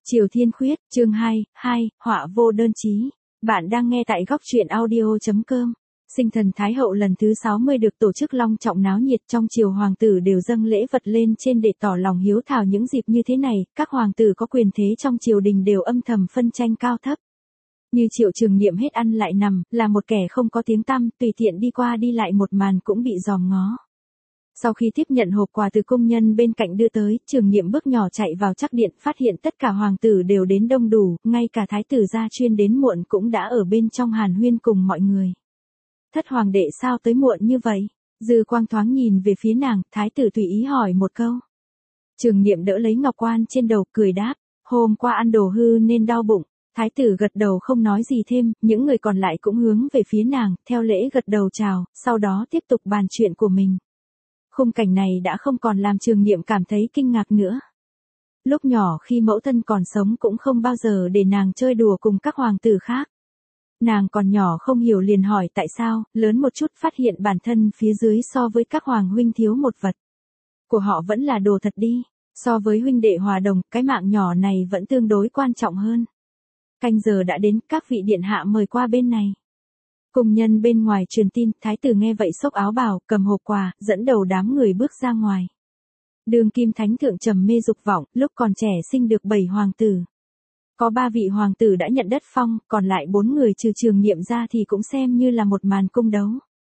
Triều Thiên Khuyết, chương 2, họa vô đơn chí. Bạn đang nghe tại góc truyện audio.com. Sinh thần Thái Hậu lần thứ 60 được tổ chức long trọng náo nhiệt, trong triều hoàng tử đều dâng lễ vật lên trên để tỏ lòng hiếu thảo. Những dịp như thế này, các hoàng tử có quyền thế trong triều đình đều âm thầm phân tranh cao thấp. Như Triệu Trường Niệm hết ăn lại nằm, là một kẻ không có tiếng tăm, tùy tiện đi qua đi lại một màn cũng bị dòm ngó. Sau khi tiếp nhận hộp quà từ công nhân bên cạnh đưa tới, Trường Niệm bước nhỏ chạy vào trắc điện, phát hiện tất cả hoàng tử đều đến đông đủ, ngay cả thái tử gia chuyên đến muộn cũng đã ở bên trong hàn huyên cùng mọi người. Thất hoàng đệ sao tới muộn như vậy? Dư Quang thoáng nhìn về phía nàng, thái tử tùy ý hỏi một câu. Trường Niệm đỡ lấy ngọc quan trên đầu, cười đáp, hôm qua ăn đồ hư nên đau bụng. Thái tử gật đầu không nói gì thêm, những người còn lại cũng hướng về phía nàng, theo lễ gật đầu chào, sau đó tiếp tục bàn chuyện của mình. Khung cảnh này đã không còn làm Trường Niệm cảm thấy kinh ngạc nữa. Lúc nhỏ khi mẫu thân còn sống cũng không bao giờ để nàng chơi đùa cùng các hoàng tử khác. Nàng còn nhỏ không hiểu liền hỏi tại sao, lớn một chút phát hiện bản thân phía dưới so với các hoàng huynh thiếu một vật. Của họ vẫn là đồ thật đi, so với huynh đệ hòa đồng, cái mạng nhỏ này vẫn tương đối quan trọng hơn. Canh giờ đã đến, các vị điện hạ mời qua bên này. Cùng nhân bên ngoài truyền tin, thái tử nghe vậy xốc áo bào, cầm hộp quà, dẫn đầu đám người bước ra ngoài. Đường kim thánh thượng trầm mê dục vọng, lúc còn trẻ sinh được 7 hoàng tử. Có 3 vị hoàng tử đã nhận đất phong, còn lại 4 người trừ Trường Niệm ra thì cũng xem như là một màn cung đấu.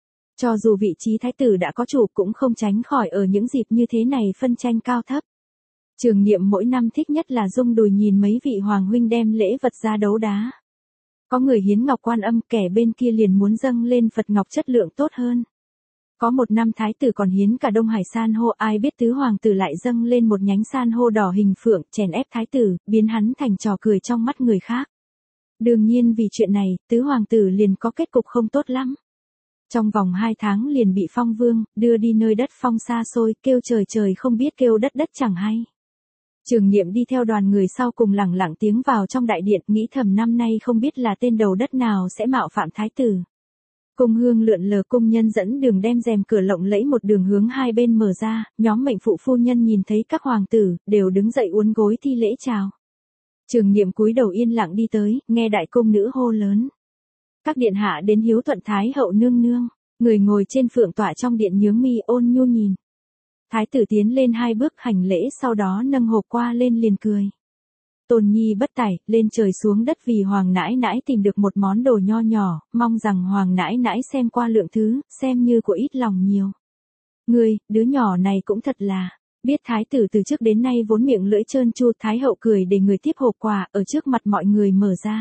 Cho dù vị trí thái tử đã có chủ cũng không tránh khỏi ở những dịp như thế này phân tranh cao thấp. Trường Niệm mỗi năm thích nhất là rung đùi nhìn mấy vị hoàng huynh đem lễ vật ra đấu đá. Có người hiến ngọc Quan Âm, kẻ bên kia liền muốn dâng lên Phật ngọc chất lượng tốt hơn. Có một năm thái tử còn hiến cả Đông Hải san hô, ai biết tứ hoàng tử lại dâng lên một nhánh san hô đỏ hình phượng, chèn ép thái tử, biến hắn thành trò cười trong mắt người khác. Đương nhiên vì chuyện này, tứ hoàng tử liền có kết cục không tốt lắm. Trong vòng 2 tháng liền bị phong vương, đưa đi nơi đất phong xa xôi, kêu trời trời không biết kêu đất đất chẳng hay. Trường Niệm đi theo đoàn người sau cùng lẳng lặng tiến vào trong đại điện, nghĩ thầm năm nay không biết là tên đầu đất nào sẽ mạo phạm thái tử. Cung hương lượn lờ, cung nhân dẫn đường đem rèm cửa lộng lẫy một đường hướng hai bên mở ra, nhóm mệnh phụ phu nhân nhìn thấy các hoàng tử, đều đứng dậy uốn gối thi lễ chào. Trường Niệm cúi đầu yên lặng đi tới, nghe đại cung nữ hô lớn. Các điện hạ đến hiếu thuận Thái hậu nương nương, người ngồi trên phượng tọa trong điện nhướng mi ôn nhu nhìn. Thái tử tiến lên 2 bước hành lễ, sau đó nâng hộp qua lên liền cười. Tôn nhi bất tài, lên trời xuống đất vì hoàng nãi nãi tìm được một món đồ nho nhỏ, mong rằng hoàng nãi nãi xem qua lượng thứ, xem như của ít lòng nhiều. Ngươi, đứa nhỏ này cũng thật là, biết thái tử từ trước đến nay vốn miệng lưỡi trơn tru. Thái hậu cười để người tiếp hộp quà, ở trước mặt mọi người mở ra.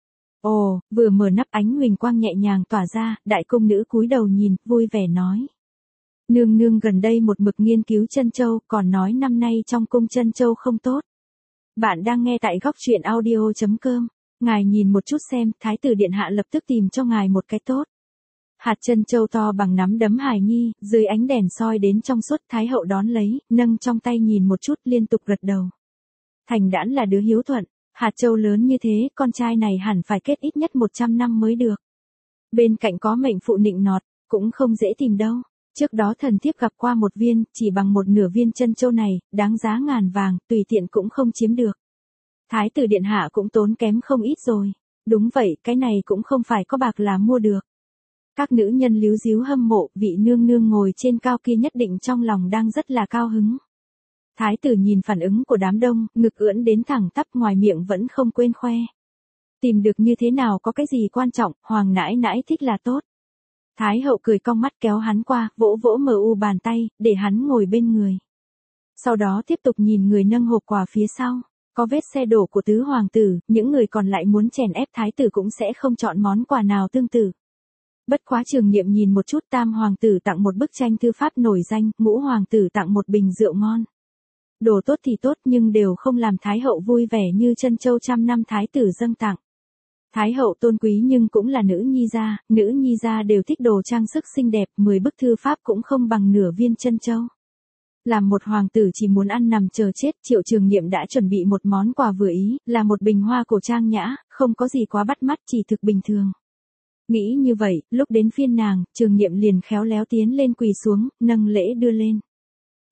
Ồ, vừa mở nắp ánh huỳnh quang nhẹ nhàng tỏa ra, đại cung nữ cúi đầu nhìn, vui vẻ nói. Nương nương gần đây một mực nghiên cứu trân châu, còn nói năm nay trong cung trân châu không tốt. Bạn đang nghe tại góc truyện audio.com. Ngài nhìn một chút xem, thái tử điện hạ lập tức tìm cho ngài một cái tốt. Hạt trân châu to bằng nắm đấm hài nhi, dưới ánh đèn soi đến trong suốt. Thái hậu đón lấy, nâng trong tay nhìn một chút, liên tục gật đầu. Thành đãn là đứa hiếu thuận, hạt châu lớn như thế, con trai này hẳn phải kết ít nhất 100 năm mới được. Bên cạnh có mệnh phụ nịnh nọt, cũng không dễ tìm đâu. Trước đó thần thiếp gặp qua một viên, chỉ bằng 1/2 viên trân châu này, đáng giá ngàn vàng, tùy tiện cũng không chiếm được. Thái tử điện hạ cũng tốn kém không ít rồi. Đúng vậy, cái này cũng không phải có bạc là mua được. Các nữ nhân líu díu hâm mộ, vị nương nương ngồi trên cao kia nhất định trong lòng đang rất là cao hứng. Thái tử nhìn phản ứng của đám đông, ngực ưỡn đến thẳng tắp, ngoài miệng vẫn không quên khoe. Tìm được như thế nào có cái gì quan trọng, hoàng nãi nãi thích là tốt. Thái hậu cười cong mắt kéo hắn qua, vỗ vỗ bàn tay, để hắn ngồi bên người. Sau đó tiếp tục nhìn người nâng hộp quà phía sau. Có vết xe đổ của tứ hoàng tử, những người còn lại muốn chèn ép thái tử cũng sẽ không chọn món quà nào tương tự. Bất quá Trường Niệm nhìn một chút, tam hoàng tử tặng một bức tranh thư pháp nổi danh, ngũ hoàng tử tặng một bình rượu ngon. Đồ tốt thì tốt nhưng đều không làm thái hậu vui vẻ như trân châu trăm năm thái tử dâng tặng. Thái hậu tôn quý nhưng cũng là nữ nhi gia đều thích đồ trang sức xinh đẹp, 10 bức thư pháp cũng không bằng nửa viên trân châu. Làm một hoàng tử chỉ muốn ăn nằm chờ chết, Triệu Trường Niệm đã chuẩn bị một món quà vừa ý, là một bình hoa cổ trang nhã, không có gì quá bắt mắt, chỉ thực bình thường. Nghĩ như vậy, lúc đến phiên nàng, Trường Niệm liền khéo léo tiến lên quỳ xuống, nâng lễ đưa lên.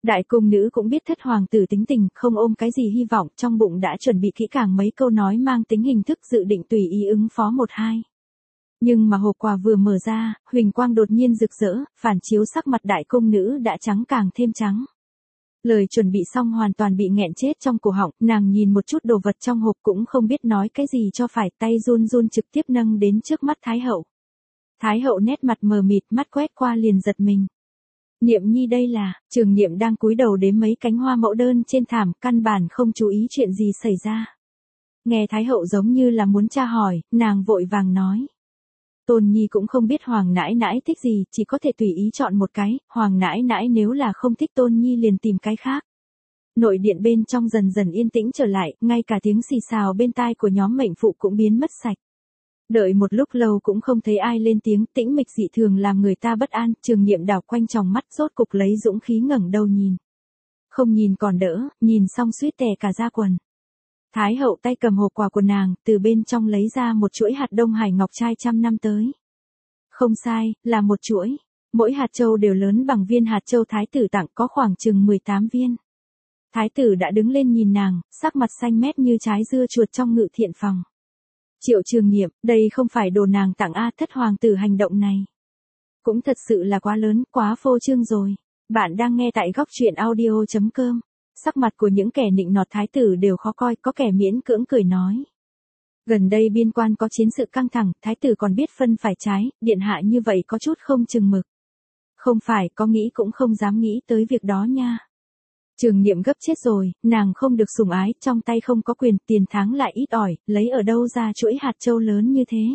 Đại cung nữ cũng biết thất hoàng tử tính tình, không ôm cái gì hy vọng, trong bụng đã chuẩn bị kỹ càng mấy câu nói mang tính hình thức dự định tùy ý ứng phó một hai. Nhưng mà hộp quà vừa mở ra, huỳnh quang đột nhiên rực rỡ, phản chiếu sắc mặt đại cung nữ đã trắng càng thêm trắng. Lời chuẩn bị xong hoàn toàn bị nghẹn chết trong cổ họng, nàng nhìn một chút đồ vật trong hộp cũng không biết nói cái gì cho phải, tay run run trực tiếp nâng đến trước mắt Thái hậu. Thái hậu nét mặt mờ mịt, mắt quét qua liền giật mình. Niệm nhi đây là, Trường Niệm đang cúi đầu đếm mấy cánh hoa mẫu đơn trên thảm, căn bản không chú ý chuyện gì xảy ra. Nghe Thái hậu giống như là muốn tra hỏi, nàng vội vàng nói. Tôn nhi cũng không biết hoàng nãi nãi thích gì, chỉ có thể tùy ý chọn một cái, hoàng nãi nãi nếu là không thích tôn nhi liền tìm cái khác. Nội điện bên trong dần dần yên tĩnh trở lại, ngay cả tiếng xì xào bên tai của nhóm mệnh phụ cũng biến mất sạch. Đợi một lúc lâu cũng không thấy ai lên tiếng, tĩnh mịch dị thường làm người ta bất an, Trường Niệm đảo quanh tròng mắt rốt cục lấy dũng khí ngẩng đầu nhìn. Không nhìn còn đỡ, nhìn xong suýt tè cả da quần. Thái hậu tay cầm hộp quà của nàng, từ bên trong lấy ra một chuỗi hạt đông hải ngọc trai trăm năm tới. Không sai, là một chuỗi. Mỗi hạt châu đều lớn bằng viên hạt châu thái tử tặng, có khoảng chừng 18 viên. Thái tử đã đứng lên nhìn nàng, sắc mặt xanh mét như trái dưa chuột trong ngự thiện phòng. Triệu Trường Niệm, đây không phải đồ nàng tặng a, thất hoàng tử hành động này cũng thật sự là quá lớn, quá phô trương rồi. Bạn đang nghe tại góc truyện audio.com. Sắc mặt của những kẻ nịnh nọt thái tử đều khó coi, có kẻ miễn cưỡng cười nói. Gần đây biên quan có chiến sự căng thẳng, thái tử còn biết phân phải trái, điện hạ như vậy có chút không chừng mực. Không phải, có nghĩ cũng không dám nghĩ tới việc đó nha. Trường Niệm gấp chết rồi, nàng không được sủng ái, trong tay không có quyền, tiền tháng lại ít ỏi, lấy ở đâu ra chuỗi hạt châu lớn như thế.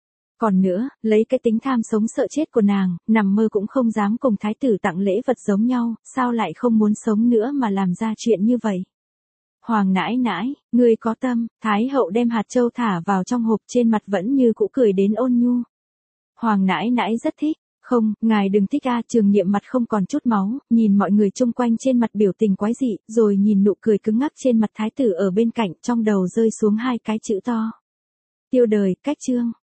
Còn nữa, lấy cái tính tham sống sợ chết của nàng, nằm mơ cũng không dám cùng thái tử tặng lễ vật giống nhau, sao lại không muốn sống nữa mà làm ra chuyện như vậy. Hoàng nãi nãi, ngươi có tâm, Thái hậu đem hạt châu thả vào trong hộp, trên mặt vẫn như cũ cười đến ôn nhu. Hoàng nãi nãi rất thích. Không, ngài đừng thích a. Trường Niệm mặt không còn chút máu, nhìn mọi người chung quanh trên mặt biểu tình quái dị, rồi nhìn nụ cười cứng ngắc trên mặt thái tử ở bên cạnh, trong đầu rơi xuống hai cái chữ to. Tiêu đời, cách chương.